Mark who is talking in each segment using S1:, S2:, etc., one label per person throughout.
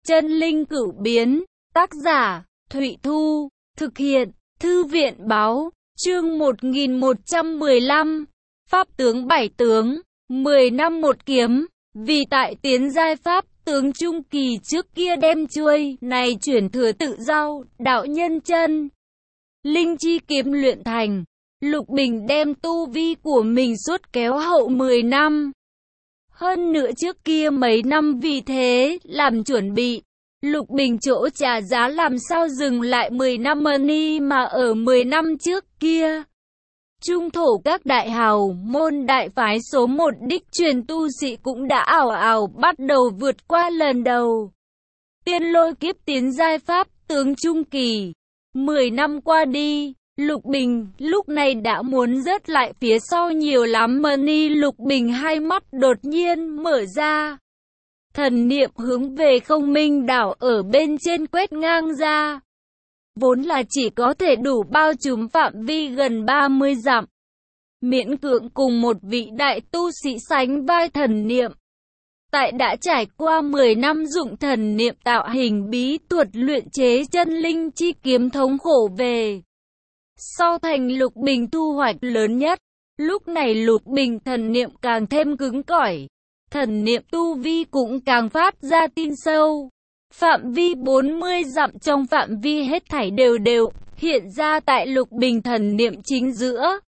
S1: Chân linh cửu biến, tác giả, Thụy Thu, thực hiện, Thư viện báo, chương 1115, Pháp tướng 7 tướng, 10 năm một kiếm, vì tại tiến giai Pháp tướng trung kỳ trước kia đem chuôi này chuyển thừa tự giao, đạo nhân chân linh chi kiếm luyện thành. Lục Bình đem tu vi của mình suốt kéo hậu 10 năm. Hơn nữa trước kia mấy năm vì thế, làm chuẩn bị. Lục Bình chỗ trả giá làm sao dừng lại 10 năm money mà ở 10 năm trước kia. Trung thổ các đại hào, môn đại phái số 1 đích truyền tu sĩ cũng đã ảo ảo bắt đầu vượt qua lần đầu. Tiên lôi kiếp tiến giai Pháp tướng trung kỳ. 10 năm qua đi. Lục Bình lúc này đã muốn rớt lại phía sau nhiều lắm money. Lục Bình hai mắt đột nhiên mở ra. Thần niệm hướng về không minh đảo ở bên trên quét ngang ra. Vốn là chỉ có thể đủ bao trùm phạm vi gần 30 dặm. Miễn cưỡng cùng một vị đại tu sĩ sánh vai thần niệm. Tại đã trải qua 10 năm dụng thần niệm tạo hình bí thuật luyện chế chân linh chi kiếm thống khổ về. Sau thành Lục Bình thu hoạch lớn nhất, lúc này Lục Bình thần niệm càng thêm cứng cỏi, thần niệm tu vi cũng càng phát ra tin sâu. Phạm vi 40 dặm trong phạm vi hết thảy đều hiện ra tại Lục Bình thần niệm chính giữa.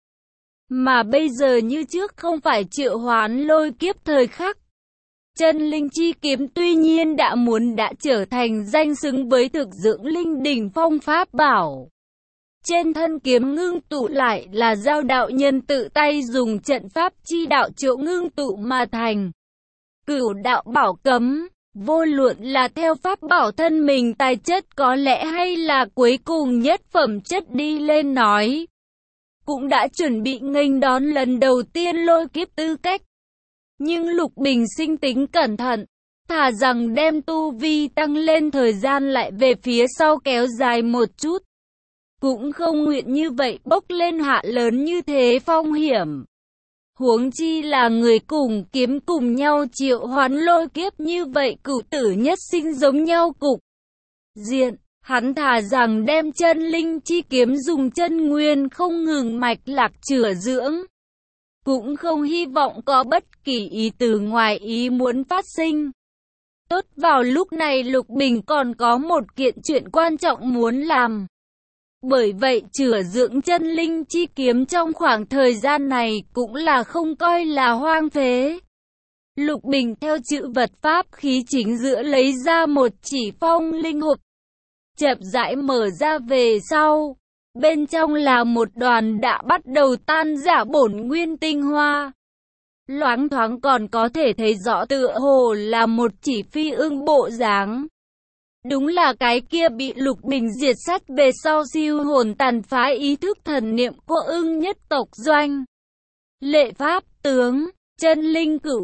S1: Mà bây giờ như trước không phải triệu hoán lôi kiếp thời khắc. Chân linh chi kiếm tuy nhiên đã trở thành danh xứng với thực dưỡng linh đỉnh phong pháp bảo. Trên thân kiếm ngưng tụ lại là giao đạo nhân tự tay dùng trận pháp chi đạo triệu ngưng tụ mà thành. Cửu đạo bảo cấm, vô luận là theo pháp bảo thân mình tài chất có lẽ hay là cuối cùng nhất phẩm chất đi lên nói. Cũng đã chuẩn bị nghênh đón lần đầu tiên lôi kiếp tư cách. Nhưng Lục Bình sinh tính cẩn thận, thà rằng đem tu vi tăng lên thời gian lại về phía sau kéo dài một chút. Cũng không nguyện như vậy bốc lên hạ lớn như thế phong hiểm. Huống chi là người cùng kiếm cùng nhau triệu hoán lôi kiếp như vậy cửu tử nhất sinh giống nhau cục diện. Hắn thà rằng đem chân linh chi kiếm dùng chân nguyên không ngừng mạch lạc chữa dưỡng. Cũng không hy vọng có bất kỳ ý từ ngoài ý muốn phát sinh. Tốt vào lúc này Lục Bình còn có một kiện chuyện quan trọng muốn làm. Bởi vậy chữa dưỡng chân linh chi kiếm trong khoảng thời gian này cũng là không coi là hoang phế. Lục Bình theo chữ vật pháp khí chính giữa lấy ra một chỉ phong linh hộp. Chậm rãi mở ra về sau. Bên trong là một đoàn đã bắt đầu tan rã bổn nguyên tinh hoa. Loáng thoáng còn có thể thấy rõ tựa hồ là một chỉ phi ưng bộ dáng. Đúng là cái kia bị Lục Bình diệt sát về sau siêu hồn tàn phá ý thức thần niệm của ưng nhất tộc doanh. Lệ pháp tướng, chân linh cửu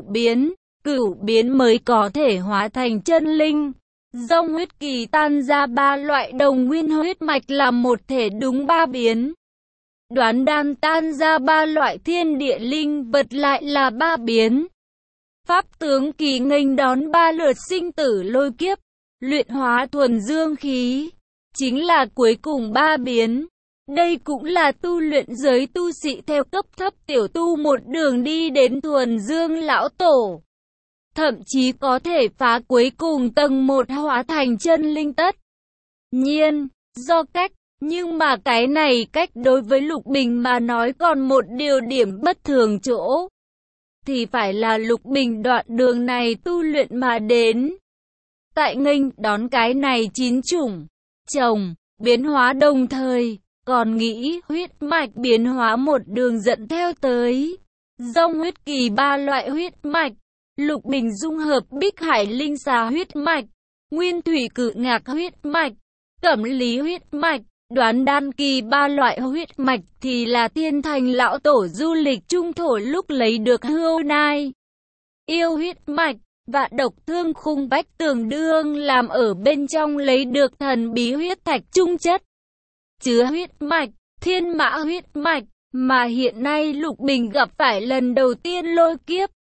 S1: biến mới có thể hóa thành chân linh. Dòng huyết kỳ tan ra ba loại đồng nguyên huyết mạch làm một thể đúng ba biến. Đoán đan tan ra ba loại thiên địa linh vật lại là ba biến. Pháp tướng kỳ nghênh đón ba lượt sinh tử lôi kiếp. Luyện hóa thuần dương khí, chính là cuối cùng ba biến. Đây cũng là tu luyện giới tu sĩ theo cấp thấp tiểu tu một đường đi đến thuần dương lão tổ. Thậm chí có thể phá cuối cùng tầng 1 hóa thành chân linh tất nhiên, do cách, nhưng mà cái này cách đối với Lục Bình mà nói còn một điều điểm bất thường chỗ. Thì phải là Lục Bình đoạn đường này tu luyện mà đến. Tại nghênh đón cái này 9 chủng trồng biến hóa đồng thời, còn nghĩ huyết mạch biến hóa một đường dẫn theo tới. Dòng huyết kỳ ba loại huyết mạch, Lục Bình dung hợp Bích Hải Linh Xà huyết mạch, Nguyên Thủy Cự Ngạc huyết mạch, Cẩm Lý huyết mạch, Đoán đan kỳ ba loại huyết mạch thì là Thiên Thành lão tổ du lịch trung thổ lúc lấy được Hưu Nai yêu huyết mạch. Và độc thương khung bách tường đương làm ở bên trong lấy được thần bí huyết thạch trung chất. Chứa huyết mạch, thiên mã huyết mạch, mà hiện nay Lục Bình gặp phải lần đầu tiên lôi kiếp.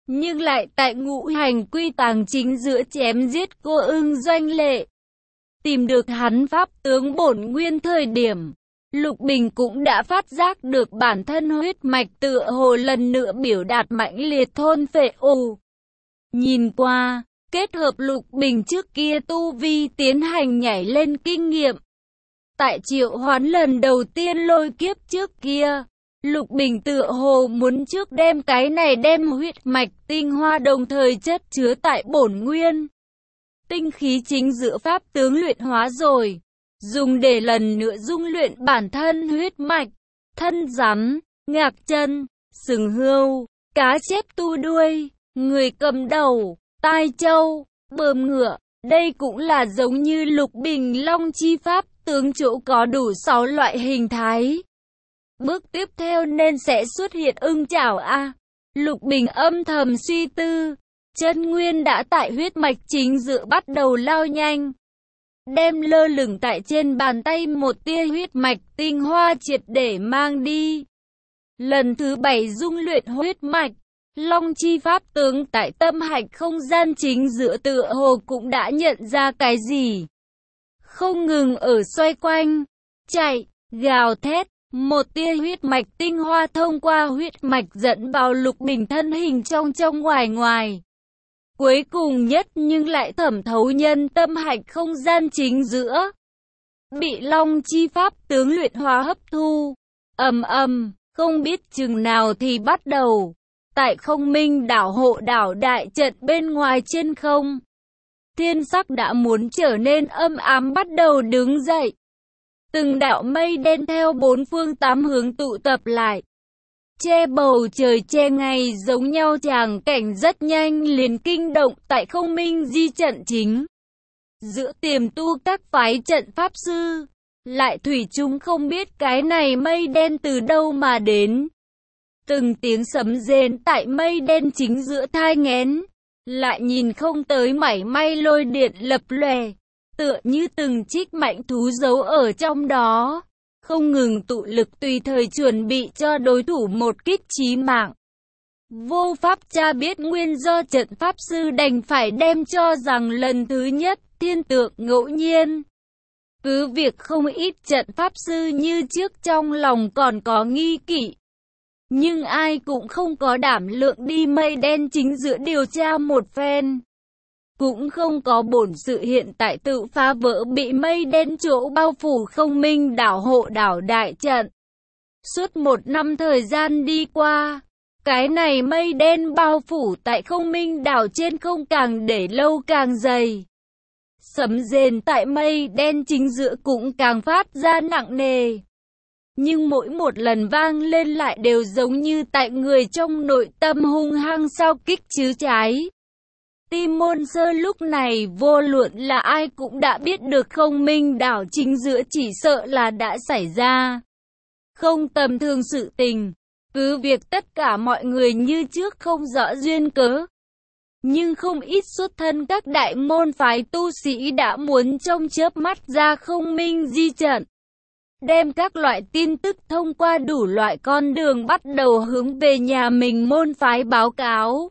S1: nhưng lại tại ngũ hành quy tàng chính giữa chém giết cô ưng Doanh Lệ. Tìm được hắn pháp tướng bổn nguyên thời điểm, Lục Bình cũng đã phát giác được bản thân huyết mạch tựa hồ lần nữa biểu đạt mãnh liệt thôn phệ ồ. Nhìn qua, kết hợp Lục Bình trước kia tu vi tiến hành nhảy lên kinh nghiệm. Tại triệu hoán lần đầu tiên lôi kiếp trước kia, Lục Bình tựa hồ muốn trước đem cái này đem huyết mạch tinh hoa đồng thời chất chứa tại bổn nguyên tinh khí chính giữa pháp tướng luyện hóa rồi, dùng để lần nữa dung luyện bản thân huyết mạch, thân rắn, ngạc chân, sừng hươu, cá chép tu đuôi, người cầm đầu, tai trâu, bờm ngựa. Đây cũng là giống như Lục Bình Long chi pháp tướng chỗ có đủ 6 loại hình thái. Bước tiếp theo nên sẽ xuất hiện ưng chảo a. Lục Bình âm thầm suy tư, chân nguyên đã tại huyết mạch chính giữa bắt đầu lao nhanh. Đem lơ lửng tại trên bàn tay một tia huyết mạch tinh hoa triệt để mang đi. Lần thứ 7 dung luyện huyết mạch, Long chi pháp tướng tại tâm hạch không gian chính giữa tựa hồ cũng đã nhận ra cái gì. Không ngừng ở xoay quanh, chạy, gào thét, một tia huyết mạch tinh hoa thông qua huyết mạch dẫn vào Lục Bình thân hình trong ngoài ngoài. Cuối cùng nhất nhưng lại thẩm thấu nhân tâm hạch không gian chính giữa. Bị Long chi pháp tướng luyện hóa hấp thu. Không biết chừng nào thì bắt đầu. Tại Không Minh đảo hộ đảo đại trận bên ngoài trên không. Thiên sắc đã muốn trở nên âm ám bắt đầu đứng dậy. Từng đạo mây đen theo bốn phương tám hướng tụ tập lại. Che bầu trời che ngày giống nhau tràng cảnh rất nhanh liền kinh động tại Không Minh di trận chính. Giữa tiềm tu các phái trận pháp sư, lại thủy chung không biết cái này mây đen từ đâu mà đến. Từng tiếng sấm rền tại mây đen chính giữa thai nghén, lại nhìn không tới mảy may lôi điện lập lòe, tựa như từng trích mạnh thú giấu ở trong đó. Không ngừng tụ lực tùy thời chuẩn bị cho đối thủ một kích chí mạng. Vô pháp tra biết nguyên do trận pháp sư đành phải đem cho rằng lần thứ nhất thiên tượng ngẫu nhiên. Cứ việc không ít trận pháp sư như trước trong lòng còn có nghi kỵ. Nhưng ai cũng không có đảm lượng đi mây đen chính giữa điều tra một phen. Cũng không có bổn sự hiện tại tự phá vỡ bị mây đen chỗ bao phủ Không Minh đảo hộ đảo đại trận. Suốt 1 năm thời gian đi qua, cái này mây đen bao phủ tại Không Minh đảo trên không càng để lâu càng dày. Sấm rền tại mây đen chính giữa cũng càng phát ra nặng nề. Nhưng mỗi một lần vang lên lại đều giống như tại người trong nội tâm hung hăng sao kích chứ trái. Tim Môn Sơ lúc này vô luận là ai cũng đã biết được Không Minh đảo chính giữa chỉ sợ là đã xảy ra không tầm thường sự tình. Cứ việc tất cả mọi người như trước không rõ duyên cớ, nhưng không ít xuất thân các đại môn phái tu sĩ đã muốn trong chớp mắt ra Không Minh di trận, đem các loại tin tức thông qua đủ loại con đường bắt đầu hướng về nhà mình môn phái báo cáo.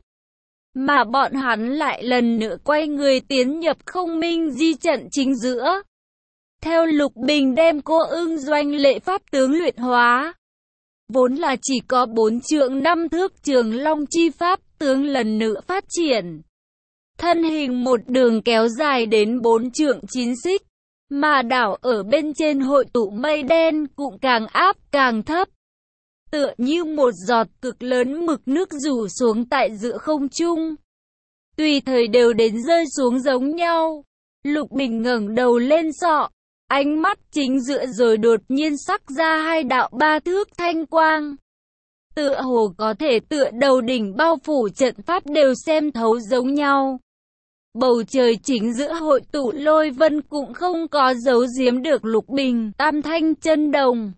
S1: Mà bọn hắn lại lần nữa quay người tiến nhập Không Minh di trận chính giữa. Theo Lục Bình đem cô ưng Doanh Lệ pháp tướng luyện hóa, vốn là chỉ có 4 trượng 5 thước Trường Long chi pháp tướng lần nữa phát triển. Thân hình một đường kéo dài đến 4 trượng 9 xích, mà đảo ở bên trên hội tụ mây đen cũng càng áp càng thấp. Tựa như một giọt cực lớn mực nước rủ xuống tại giữa không trung. Tùy thời đều đến rơi xuống giống nhau. Lục Bình ngẩng đầu lên sọ, ánh mắt chính giữa rồi đột nhiên sắc ra 2 đạo 3 thước thanh quang. Tựa hồ có thể tựa đầu đỉnh bao phủ trận pháp đều xem thấu giống nhau. Bầu trời chính giữa hội tụ lôi vân cũng không có giấu giếm được Lục Bình tam thanh chân đồng.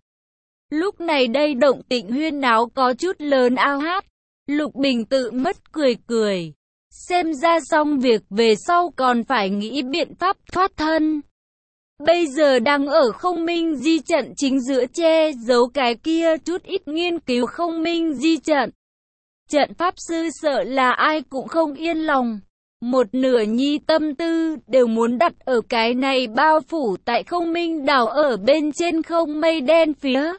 S1: Lúc này đây động tĩnh huyên náo có chút lớn ao hát. Lục Bình tự mất cười cười. Xem ra xong việc về sau còn phải nghĩ biện pháp thoát thân. Bây giờ đang ở Không Minh di trận chính giữa che giấu cái kia chút ít nghiên cứu Không Minh di trận. Trận pháp sư sợ là ai cũng không yên lòng. Một nửa nhi tâm tư đều muốn đặt ở cái này bao phủ tại không minh đảo ở bên trên không mây đen phía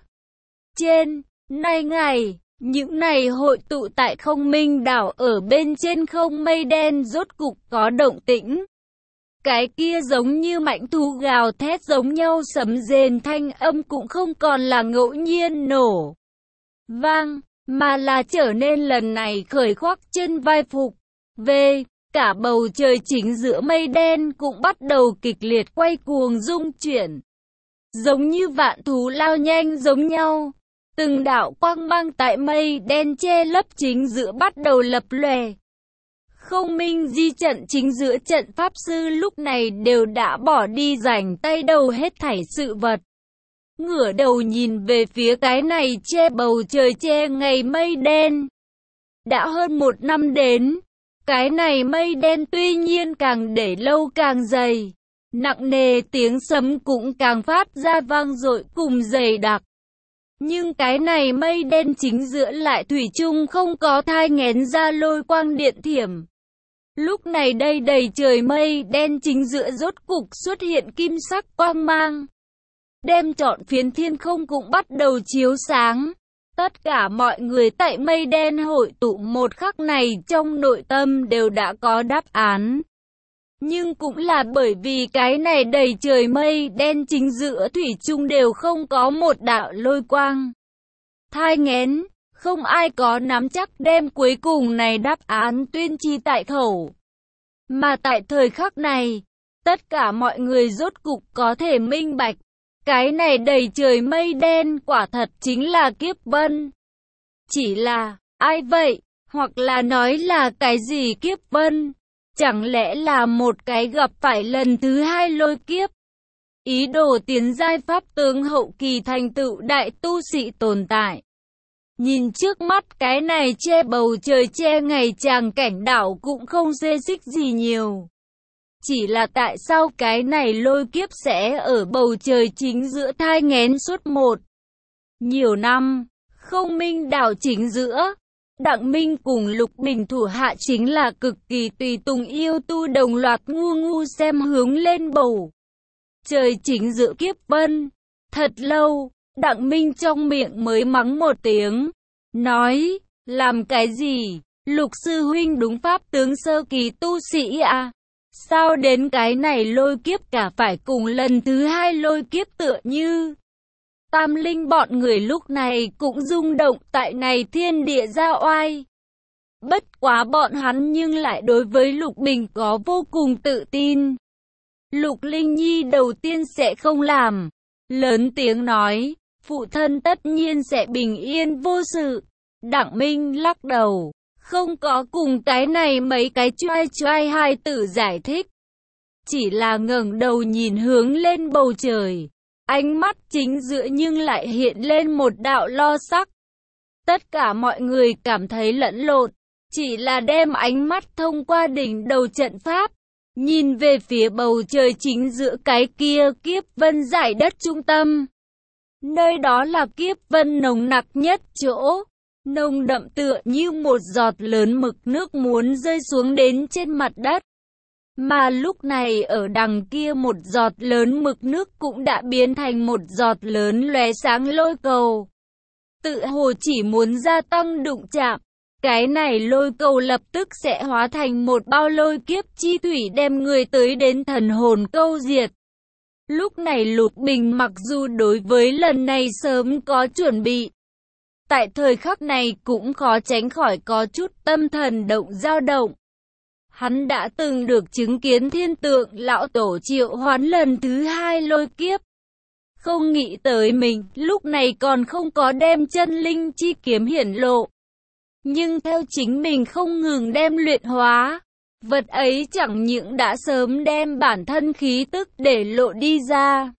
S1: trên. Nay ngày, những này hội tụ tại không minh đảo ở bên trên không mây đen rốt cục có động tĩnh. Cái kia giống như mãnh thú gào thét giống nhau sấm rền thanh âm cũng không còn là ngẫu nhiên nổ vang, mà là trở nên lần này khởi khoác trên vai phục. Về, cả bầu trời chính giữa mây đen cũng bắt đầu kịch liệt quay cuồng rung chuyển. Giống như vạn thú lao nhanh giống nhau. Từng đạo quang mang tại mây đen che lấp chính giữa bắt đầu lập lòe. Không minh di trận chính giữa trận pháp sư lúc này đều đã bỏ đi rảnh tay đầu hết thảy sự vật. Ngửa đầu nhìn về phía cái này che bầu trời che ngày mây đen. Đã hơn 1 năm đến, cái này mây đen tuy nhiên càng để lâu càng dày. Nặng nề tiếng sấm cũng càng phát ra vang dội cùng dày đặc. Nhưng cái này mây đen chính giữa lại thủy chung không có thai nghén ra lôi quang điện thiểm. Lúc này đây đầy trời mây đen chính giữa rốt cục xuất hiện kim sắc quang mang. Đem trọn phiến thiên không cũng bắt đầu chiếu sáng. Tất cả mọi người tại mây đen hội tụ một khắc này trong nội tâm đều đã có đáp án. Nhưng cũng là bởi vì cái này đầy trời mây đen chính giữa thủy chung đều không có một đạo lôi quang thai nghén, không ai có nắm chắc đem cuối cùng này đáp án tuyên chi tại khẩu. Mà tại thời khắc này, tất cả mọi người rốt cục có thể minh bạch, cái này đầy trời mây đen quả thật chính là kiếp vân. Chỉ là, ai vậy? Hoặc là nói là cái gì kiếp vân? Chẳng lẽ là một cái gặp phải lần thứ 2 lôi kiếp? Ý đồ tiến giai pháp tướng hậu kỳ thành tựu đại tu sĩ tồn tại. Nhìn trước mắt cái này che bầu trời che ngày tràng cảnh đảo cũng không xê xích gì nhiều. Chỉ là tại sao cái này lôi kiếp sẽ ở bầu trời chính giữa thai nghén suốt nhiều năm, không minh đảo chính giữa. Đặng Minh cùng Lục Bình thủ hạ chính là cực kỳ tùy tùng yêu tu đồng loạt ngu xem hướng lên bầu trời chính giữa kiếp vân. Thật lâu, Đặng Minh trong miệng mới mắng một tiếng, nói, làm cái gì? Lục sư huynh đúng pháp tướng sơ kỳ tu sĩ à? Sao đến cái này lôi kiếp cả phải cùng lần thứ 2 lôi kiếp tựa như? Tam linh bọn người lúc này cũng rung động tại này thiên địa ra oai. Bất quá bọn hắn nhưng lại đối với Lục Bình có vô cùng tự tin. Lục Linh Nhi đầu tiên sẽ không làm. Lớn tiếng nói, phụ thân tất nhiên sẽ bình yên vô sự. Đặng Minh lắc đầu, không có cùng cái này mấy cái choai hai tử giải thích. Chỉ là ngẩng đầu nhìn hướng lên bầu trời. Ánh mắt chính giữa nhưng lại hiện lên một đạo lo sắc. Tất cả mọi người cảm thấy lẫn lộn, chỉ là đem ánh mắt thông qua đỉnh đầu trận pháp, nhìn về phía bầu trời chính giữa cái kia kiếp vân giải đất trung tâm. Nơi đó là kiếp vân nồng nặc nhất chỗ, nồng đậm tựa như một giọt lớn mực nước muốn rơi xuống đến trên mặt đất. Mà lúc này ở đằng kia một giọt lớn mực nước cũng đã biến thành một giọt lớn lóe sáng lôi cầu. Tự hồ chỉ muốn gia tăng đụng chạm, cái này lôi cầu lập tức sẽ hóa thành một bao lôi kiếp chi thủy đem người tới đến thần hồn câu diệt. Lúc này Lục Bình mặc dù đối với lần này sớm có chuẩn bị, tại thời khắc này cũng khó tránh khỏi có chút tâm thần dao động. Hắn đã từng được chứng kiến thiên tượng lão tổ triệu hoán lần thứ 2 lôi kiếp. Không nghĩ tới mình, lúc này còn không có đem chân linh chi kiếm hiển lộ. Nhưng theo chính mình không ngừng đem luyện hóa, vật ấy chẳng những đã sớm đem bản thân khí tức để lộ đi ra.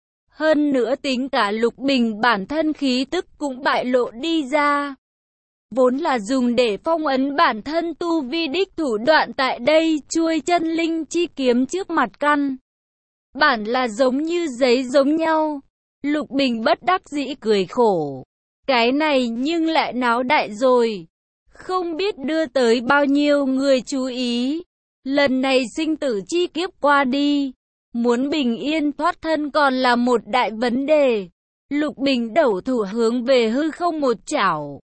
S1: Hơn nữa tính cả Lục Bình bản thân khí tức cũng bại lộ đi ra. Vốn là dùng để phong ấn bản thân tu vi đích thủ đoạn tại đây chuôi chân linh chi kiếm trước mặt căn. Bản là giống như giấy giống nhau. Lục Bình bất đắc dĩ cười khổ. Cái này nhưng lại náo đại rồi. không biết đưa tới bao nhiêu người chú ý. Lần này sinh tử chi kiếp qua đi, muốn bình yên thoát thân còn là một đại vấn đề. Lục Bình đẩu thủ hướng về hư không một chảo,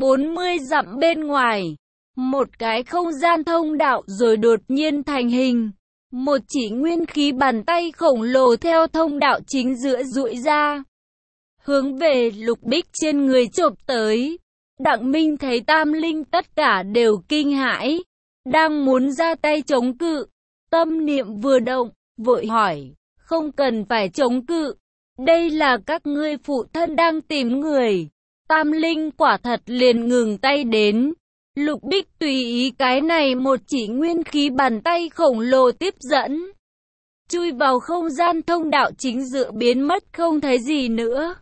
S1: 40 dặm bên ngoài, một cái không gian thông đạo rồi đột nhiên thành hình. Một chỉ nguyên khí bàn tay khổng lồ theo thông đạo chính giữa duỗi ra, hướng về Lục Bích trên người chộp tới. Đặng Minh thấy Tam Linh tất cả đều kinh hãi, đang muốn ra tay chống cự. Tâm niệm vừa động, vội hỏi, không cần phải chống cự. Đây là các ngươi phụ thân đang tìm người. Tam Linh quả thật liền ngừng tay đến. Lục Bích tùy ý cái này một chỉ nguyên khí bàn tay khổng lồ tiếp dẫn, chui vào không gian thông đạo chính giữa biến mất không thấy gì nữa.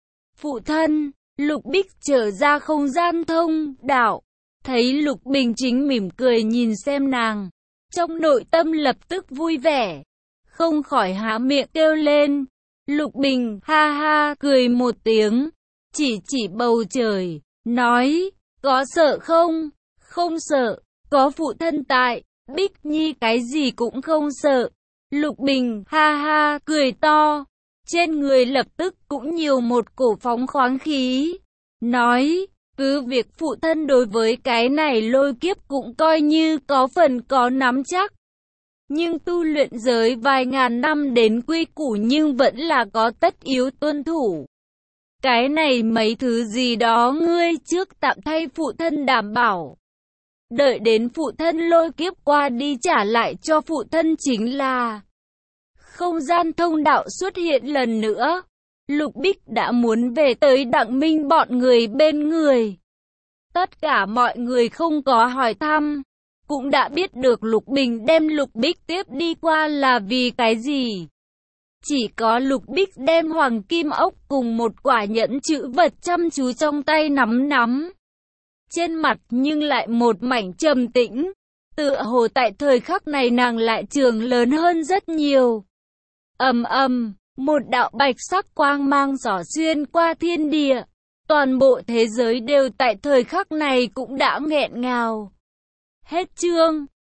S1: Phụ thân, Lục Bích trở ra không gian thông đạo, thấy Lục Bình chính mỉm cười nhìn xem nàng, trong nội tâm lập tức vui vẻ, không khỏi há miệng kêu lên. Lục Bình ha ha cười một tiếng, chỉ bầu trời, nói, có sợ không? Không sợ, có phụ thân tại, Bích Nhi cái gì cũng không sợ. Lục Bình ha ha cười to, trên người lập tức cũng nhiều một cổ phóng khoáng khí, nói, cứ việc phụ thân đối với cái này lôi kiếp cũng coi như có phần có nắm chắc, nhưng tu luyện giới vài ngàn năm đến quy củ nhưng vẫn là có tất yếu tuân thủ. Cái này mấy thứ gì đó ngươi trước tạm thay phụ thân đảm bảo. Đợi đến phụ thân lôi kiếp qua đi trả lại cho phụ thân chính là. Không gian thông đạo xuất hiện lần nữa. Lục Bích đã muốn về tới Đặng Minh bọn người bên người. Tất cả mọi người không có hỏi thăm, cũng đã biết được Lục Bình đem Lục Bích tiếp đi qua là vì cái gì. Chỉ có Lục Bích đem hoàng kim ốc cùng một quả nhẫn chữ vật chăm chú trong tay nắm. Trên mặt nhưng lại một mảnh trầm tĩnh, tựa hồ tại thời khắc này nàng lại trường lớn hơn rất nhiều. Ầm ầm, một đạo bạch sắc quang mang xỏ xuyên qua thiên địa, toàn bộ thế giới đều tại thời khắc này cũng đã nghẹn ngào. Hết chương.